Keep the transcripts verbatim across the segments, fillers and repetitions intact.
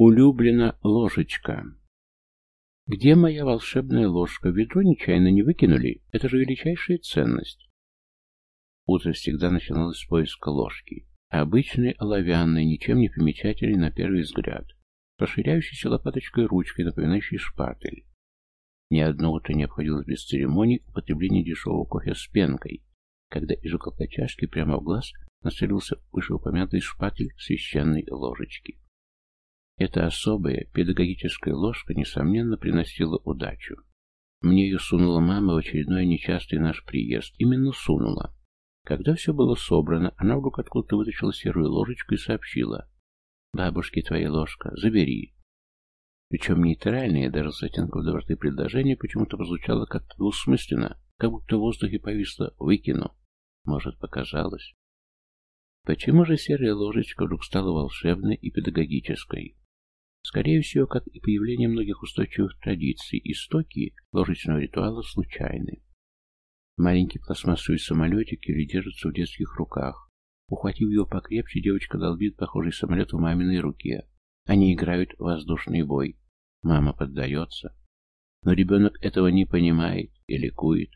Улюблена ложечка. Где моя волшебная ложка? Ведро нечаянно не выкинули? Это же величайшая ценность. Утро всегда начиналось с поиска ложки. Обычной оловянной, ничем не примечательной на первый взгляд, расширяющейся лопаточкой ручкой, напоминающей шпатель. Ни одно утро не обходилось без церемоний употребления дешевого кофе с пенкой, когда из уголка чашки прямо в глаз нацелился вышеупомянутый шпатель священной ложечки. Эта особая педагогическая ложка, несомненно, приносила удачу. Мне ее сунула мама в очередной нечастый наш приезд. Именно сунула. Когда все было собрано, она вдруг откуда-то вытащила серую ложечку и сообщила: «Бабушке твоя ложка, забери». Причем нейтральное, даже с оттенком доброты предложение почему-то прозвучало как-то двусмысленно, как будто в воздухе повисло «выкину». Может, показалось. Почему же серая ложечка вдруг стала волшебной и педагогической? Скорее всего, как и появление многих устойчивых традиций, истоки ложечного ритуала случайны. Маленький пластмассовый самолетик еле держится в детских руках. Ухватив его покрепче, девочка долбит похожий самолет в маминой руке. Они играют в воздушный бой. Мама поддается. Но ребенок этого не понимает и ликует.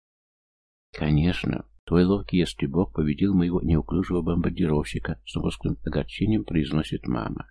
Конечно, твой ловкий ястребок победил моего неуклюжего бомбардировщика, с напускным огорчением произносит мама.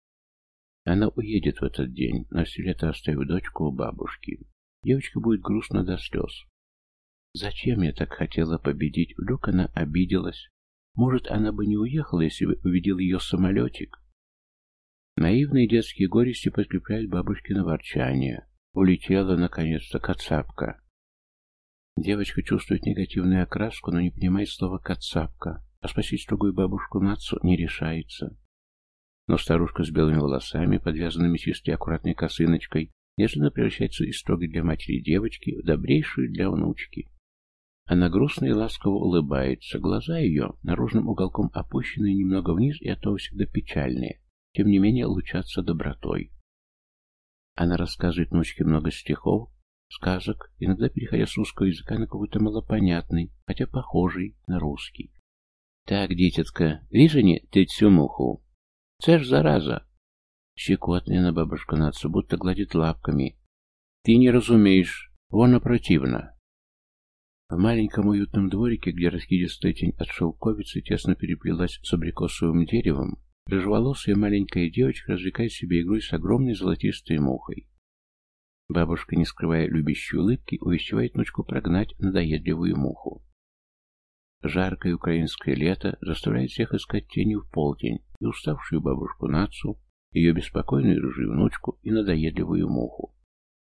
Она уедет в этот день, на все лето оставив дочку у бабушки. Девочка будет грустна до слез. Зачем я так хотела победить? Вдруг она обиделась? Может, она бы не уехала, если бы увидел ее самолетик? Наивные детские горести подкрепляют бабушкино ворчание. Улетела, наконец-то, кацапка. Девочка чувствует негативную окраску, но не понимает слова «кацапка», а спросить строгую бабушку Нацу не решается. Но старушка с белыми волосами, подвязанными чистой аккуратной косыночкой, неожиданно превращается из строгой для матери девочки в добрейшую для внучки. Она грустно и ласково улыбается, глаза ее наружным уголком опущенные немного вниз и оттого всегда печальные, тем не менее лучатся добротой. Она рассказывает внучке много стихов, сказок, иногда переходя с русского языка на какой-то малопонятный, хотя похожий на русский. «Так, дитятка, вижени ты цю муху? Це ж зараза!» Щекотная на бабушка Нацу, будто гладит лапками. «Ты не разумеешь, вон противно!» В маленьком уютном дворике, где раскидистая тень от шелковицы тесно переплелась с абрикосовым деревом, рыжеволосая маленькая девочка развлекает себе игрой с огромной золотистой мухой. Бабушка, не скрывая любящей улыбки, увещевает внучку прогнать надоедливую муху. Жаркое украинское лето заставляет всех искать тени в полдень, и уставшую бабушку Нацу, ее беспокойную рыжую внучку и надоедливую муху.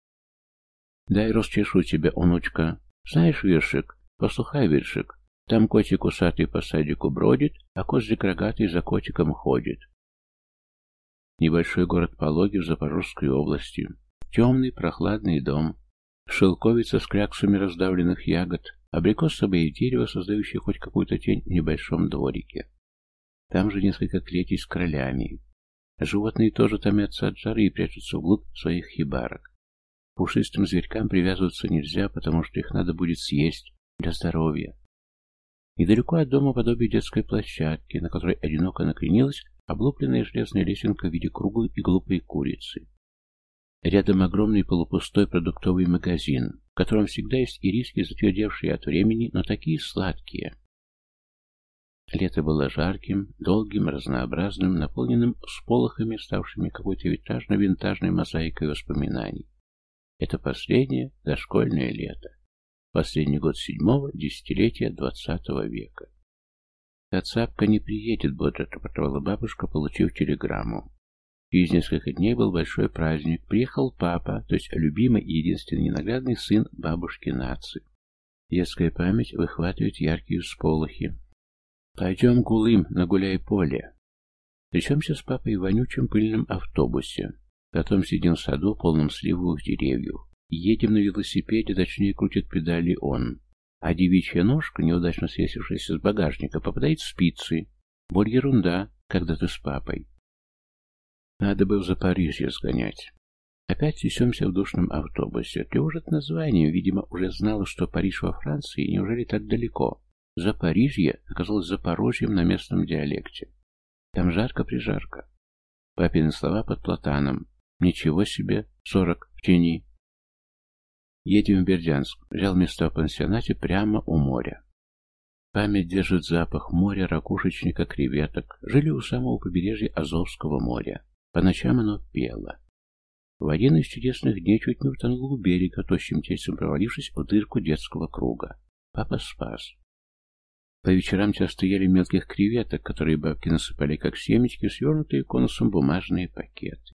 «Дай расчешу тебя, внучка. Знаешь вершик? Послухай вершик. Там котик усатый по садику бродит, а козлик рогатый за котиком ходит». Небольшой город Пологи в Запорожской области. Темный, прохладный дом. Шелковица с кляксами раздавленных ягод. Абрикосовое дерево, создающее хоть какую-то тень в небольшом дворике. Там же несколько клетей с кролями. Животные тоже томятся от жары и прячутся вглубь своих хибарок. Пушистым зверькам привязываться нельзя, потому что их надо будет съесть для здоровья. Недалеко от дома подобие детской площадки, на которой одиноко накренилась облупленная железная лесенка в виде круглой и глупой курицы. Рядом огромный полупустой продуктовый магазин, в котором всегда есть ириски, затвердевшие от времени, но такие сладкие. Лето было жарким, долгим, разнообразным, наполненным всполохами, ставшими какой-то витражно-винтажной мозаикой воспоминаний. Это последнее дошкольное лето. Последний год седьмого десятилетия двадцатого века. «Кацапка не приедет», — бодро отрапортовала бабушка, получив телеграмму. Через несколько дней был большой праздник. Приехал папа, то есть любимый и единственный ненаглядный сын бабушки Нацы. Детская память выхватывает яркие всполохи. «Пойдем гулым на гуляй-поле». Причемся с папой в вонючем пыльном автобусе. Потом сидим в саду, полном сливовых деревьев. Едем на велосипеде, точнее крутит педали он. А девичья ножка, неудачно свесившаяся с багажника, попадает в спицы. Боль ерунда, когда ты с папой. Надо бы в Запорожье сгонять. Опять несемся в душном автобусе. Тревожит название, видимо, уже знала, что Париж во Франции, неужели так далеко? Запорожье оказалось Запорожьем на местном диалекте. Там жарко-прижарко. Папины слова под платаном. Ничего себе, сорок в тени. Едем в Бердянск. Взял место в пансионате прямо у моря. Память держит запах моря, ракушечника, креветок. Жили у самого побережья Азовского моря. По ночам оно пело. В один из чудесных дней чуть не утонул у берега, тощим тельцем провалившись в дырку детского круга. Папа спас. По вечерам часто ели мелких креветок, которые бабки насыпали как семечки, свернутые конусом бумажные пакеты.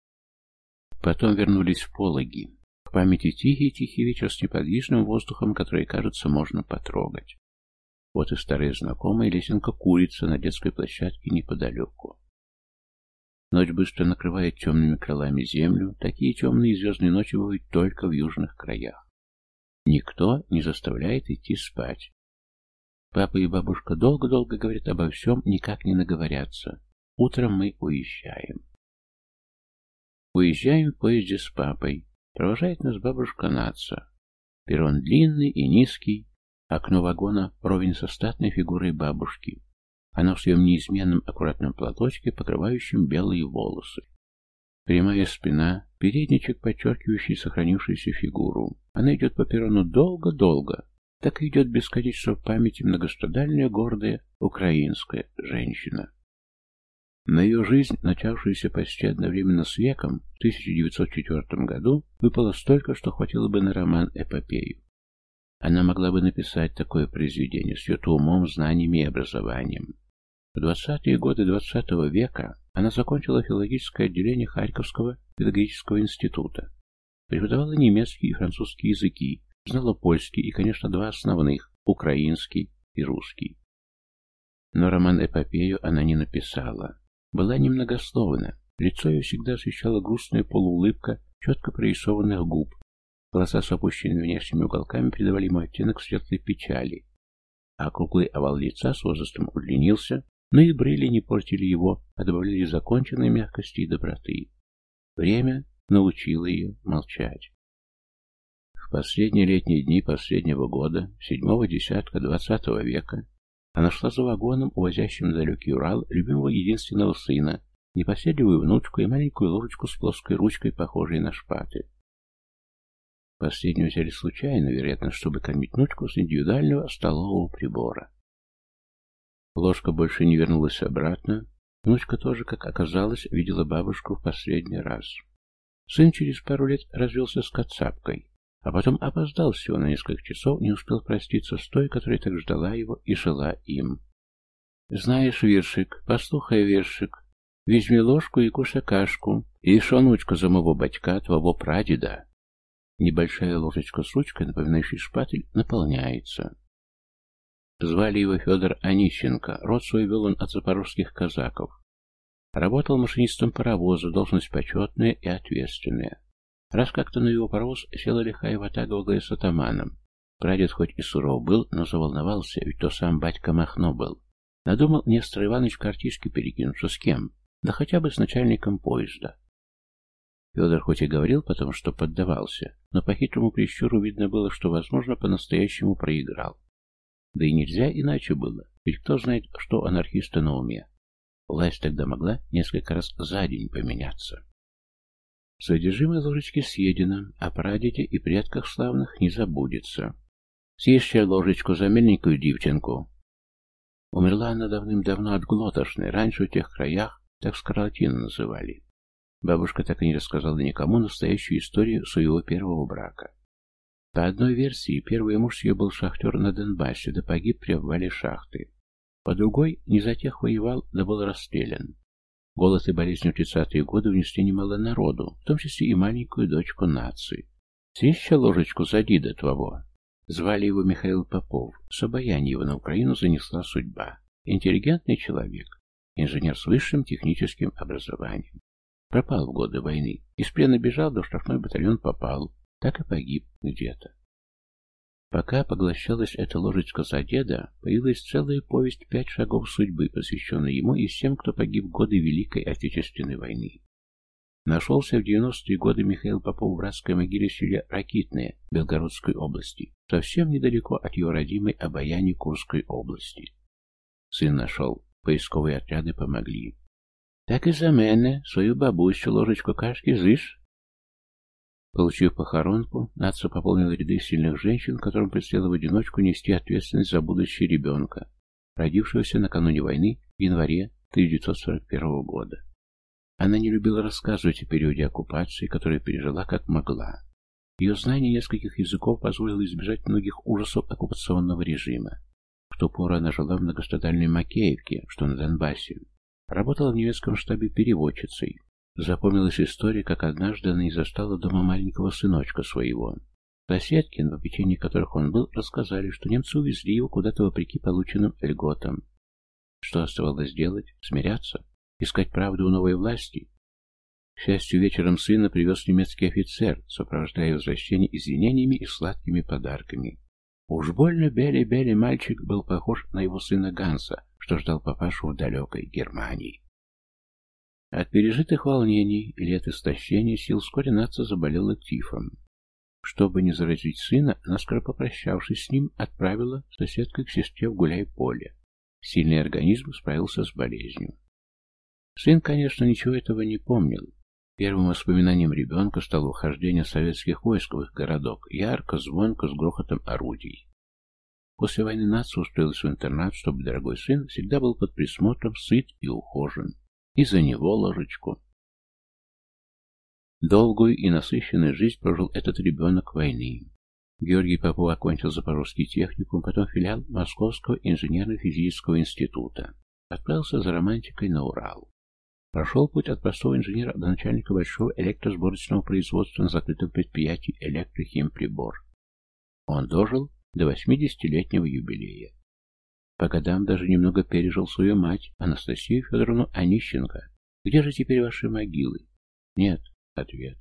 Потом вернулись в Пологи. В памяти тихий-тихий вечер с неподвижным воздухом, который, кажется, можно потрогать. Вот и старая знакомая лесенка курица на детской площадке неподалеку. Ночь быстро накрывает темными крылами землю. Такие темные звездные ночи бывают только в южных краях. Никто не заставляет идти спать. Папа и бабушка долго-долго говорят обо всем, никак не наговорятся. Утром мы уезжаем. Уезжаем в поезде с папой. Провожает нас бабушка Наца. Перрон длинный и низкий. Окно вагона вровень со статной фигурой бабушки. Она в своем неизменном аккуратном платочке, покрывающем белые волосы. Прямая спина, передничек, подчеркивающий сохранившуюся фигуру. Она идет по перрону долго-долго. Так и идет бесконечно в памяти многострадальная, гордая, украинская женщина. На ее жизнь, начавшуюся почти одновременно с веком, в тысяча девятьсот четвёртом году, выпало столько, что хватило бы на роман-эпопею. Она могла бы написать такое произведение с ее умом, знаниями и образованием. В двадцатые годы двадцатого века она закончила филологическое отделение Харьковского педагогического института, преподавала немецкий и французский языки, знала польский и, конечно, два основных – украинский и русский. Но роман-эпопею она не написала. Была немногословна, лицо ее всегда освещала грустная полуулыбка четко прорисованных губ. Глаза с опущенными внешними уголками придавали ему оттенок светлой печали, а круглый овал лица с возрастом удлинился, но и брыли не портили его, а добавляли законченной мягкости и доброты. Время научило ее молчать. В последние летние дни последнего года, седьмого десятка двадцатого века, она шла за вагоном, увозящим на далекий Урал любимого единственного сына, непоседливую внучку и маленькую ложечку с плоской ручкой, похожей на шпаты. Последнюю взяли случайно, вероятно, чтобы кормить внучку с индивидуального столового прибора. Ложка больше не вернулась обратно. Внучка тоже, как оказалось, видела бабушку в последний раз. Сын через пару лет развелся с кацапкой, а потом опоздал всего на несколько часов, не успел проститься с той, которая так ждала его и жила им. «Знаешь, віршик, послухай віршик, візьми ложку и кушай кашку, и шо, внучка, за моего батька, твоего прадеда». Небольшая ложечка с ручкой, напоминающей шпатель, наполняется. Звали его Федор Онищенко, род свой вел он от запорожских казаков. Работал машинистом паровоза, должность почетная и ответственная. Раз как-то на его паровоз села лихая ватага во главе с атаманом. Прадед хоть и суров был, но заволновался, ведь то сам батька Махно был. Надумал Нестор Иванович картишки перекинуться с кем? Да хотя бы с начальником поезда. Федор хоть и говорил потом, что поддавался, но по хитрому прищуру видно было, что, возможно, по-настоящему проиграл. Да и нельзя иначе было, ведь кто знает, что у анархиста на уме. Власть тогда могла несколько раз за день поменяться. Содержимое ложечки съедено, о прадеде и предках славных не забудется. Съешь ложечку за миленькую дівчинку. Умерла она давным-давно от глотошной, раньше в тех краях так скарлатину называли. Бабушка так и не рассказала никому настоящую историю своего первого брака. По одной версии, первый муж ее был шахтер на Донбассе, да погиб при обвале шахты. По другой, не за тех воевал, да был расстрелян. Голод и болезнь в тридцатые годы внесли немало народу, в том числе и маленькую дочку нации. Съешь ложечку за дида твоего. Звали его Михаил Попов. С обаяния его на Украину занесла судьба. Интеллигентный человек, инженер с высшим техническим образованием. Пропал в годы войны. Из плена бежал, да в штрафной батальон попал. Так и погиб где-то. Пока поглощалась эта ложечка за деда, появилась целая повесть «Пять шагов судьбы», посвященная ему и всем, кто погиб в годы Великой Отечественной войны. Нашелся в девяностые годы Михаил Попов в братской могиле в селе Ракитное Белгородской области, совсем недалеко от его родимой Обаяни Курской области. Сын нашел, поисковые отряды помогли. Так и за мене, свою бабусю, ложечку кашки зышь. Получив похоронку, Натса пополнил ряды сильных женщин, которым предстояло в одиночку нести ответственность за будущее ребенка, родившегося накануне войны в январе тысяча девятьсот сорок первого года. Она не любила рассказывать о периоде оккупации, который пережила как могла. Ее знание нескольких языков позволило избежать многих ужасов оккупационного режима. В ту пору она жила в многострадальной Макеевке, что на Донбассе. Работала в немецком штабе переводчицей. Запомнилась история, как однажды она не застала дома маленького сыночка своего. Соседки, на попечении которых он был, рассказали, что немцы увезли его куда-то вопреки полученным льготам. Что оставалось делать? Смиряться? Искать правду у новой власти? К счастью, вечером сына привез немецкий офицер, сопровождая возвращение извинениями и сладкими подарками. Уж больно белый-белый мальчик был похож на его сына Ганса, что ждал папашу в далекой Германии. От пережитых волнений и лет истощения сил вскоре Натса заболела тифом. Чтобы не заразить сына, наскоро попрощавшись с ним, отправила соседкой к сестре в гуляй-поле. Сильный организм справился с болезнью. Сын, конечно, ничего этого не помнил. Первым воспоминанием ребенка стало ухождение советских войск в их городок, ярко, звонко, с грохотом орудий. После войны Натса устроилась в интернат, чтобы дорогой сын всегда был под присмотром, сыт и ухожен. И за него ложечку. Долгую и насыщенную жизнь прожил этот ребенок войны. Георгий Попов окончил Запорожский техникум, потом филиал Московского инженерно-физического института. Отправился за романтикой на Урал. Прошел путь от простого инженера до начальника большого электросборочного производства на закрытом предприятии «Электрохимприбор». Он дожил до восьмидесятилетнего юбилея. По годам даже немного пережил свою мать, Анастасию Федоровну Онищенко. Где же теперь ваши могилы? Нет, ответ.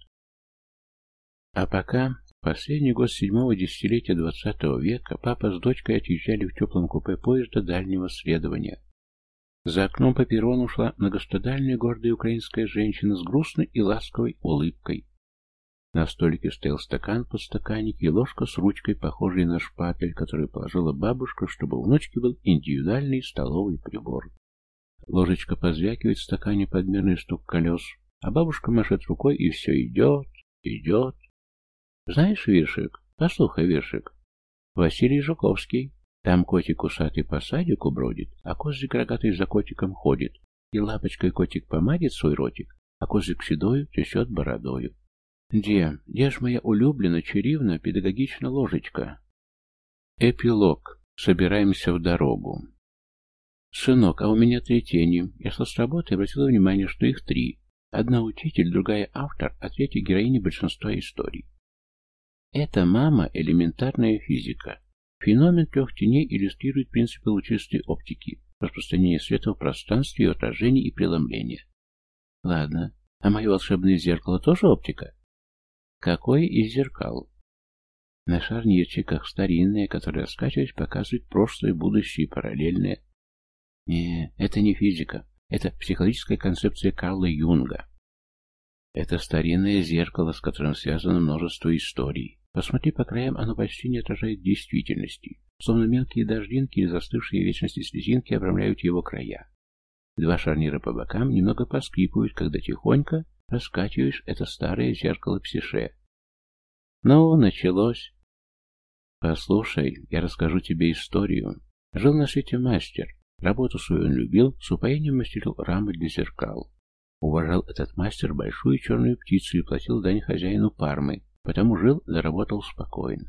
А пока, последний год седьмого десятилетия двадцатого века, папа с дочкой отъезжали в теплом купе поезда дальнего следования. За окном по перрону шла многострадальная гордая украинская женщина с грустной и ласковой улыбкой. На столике стоял стакан, подстаканник и ложка с ручкой, похожей на шпатель, которую положила бабушка, чтобы у внучки был индивидуальный столовый прибор. Ложечка позвякивает в стакане подмерный стук колес, а бабушка машет рукой, и все идет, идет. Знаешь виршик? Послухай виршик. Василий Жуковский. Там котик усатый по садику бродит, а козлик рогатый за котиком ходит, и лапочкой котик помадит свой ротик, а козлик седою трясет бородою. Где, где ж моя улюблена, чаривна, педагогична ложечка? Эпилог. Собираемся в дорогу. Сынок, а у меня три тени. Я шла с работы и обратила внимание, что их три. Одна учитель, другая автор, а третья героиня большинства историй. Это, мама, элементарная физика. Феномен трех теней иллюстрирует принципы лучистой оптики, распространение света в пространстве, и отражения и преломления. Ладно, а мое волшебное зеркало тоже оптика? Какое из зеркал? На шарнирчиках старинные, которые, раскачиваясь, показывают прошлое, будущее и параллельное. Не, это не физика, это психологическая концепция Карла Юнга. Это старинное зеркало, с которым связано множество историй. Посмотри по краям, оно почти не отражает действительности. Словно мелкие дождинки или застывшие в вечности слезинки обрамляют его края. Два шарнира по бокам немного поскрипывают, когда тихонько раскачиваешь это старое зеркало псише. Ну, началось. Послушай, я расскажу тебе историю. Жил на свете мастер. Работу свою он любил, с упоением мастерил рамы для зеркал. Уважал этот мастер большую черную птицу и платил дань хозяину Пармы, потому жил да работал спокойно.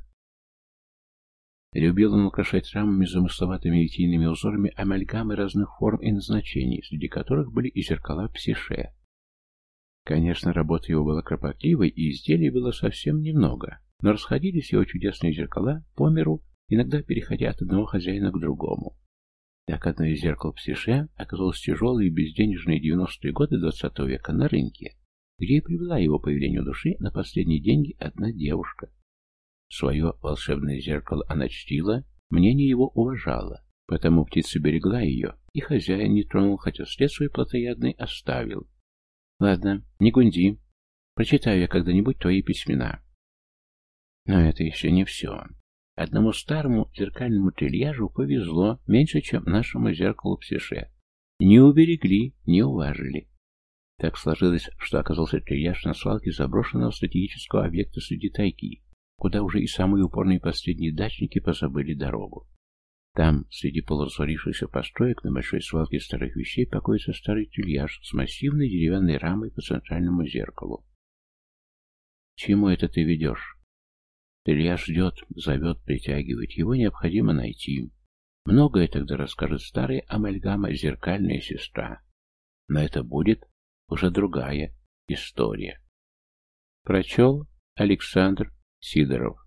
Любил он украшать рамами замысловатыми витийными узорами амальгамы разных форм и назначений, среди которых были и зеркала псише. Конечно, работа его была кропотливой, и изделий было совсем немного, но расходились его чудесные зеркала по миру, иногда переходя от одного хозяина к другому. Так одно из зеркал псише оказалось тяжелые и безденежные девяностые годы двадцатого века на рынке, где и привела его появлению души на последние деньги одна девушка. Свое волшебное зеркало она чтила, мнение его уважала, потому птица берегла ее, и хозяин не тронул, хотя след свой плотоядный оставил. Ладно, не гунди, прочитаю я когда-нибудь твои письмена. Но это еще не все. Одному старому зеркальному трильяжу повезло меньше, чем нашему зеркалу псише. Не уберегли, не уважили. Так сложилось, что оказался Тельяш на свалке заброшенного стратегического объекта среди тайги, куда уже и самые упорные последние дачники позабыли дорогу. Там, среди полуразвалившихся построек, на большой свалке старых вещей покоится старый тельяж с массивной деревянной рамой по центральному зеркалу. «Чему это ты ведешь?» Тельяж ждет, зовет, притягивает. Его необходимо найти. Многое тогда расскажет старая амальгама «Зеркальная сестра». Но это будет уже другая история. Прочел Александр Сидоров.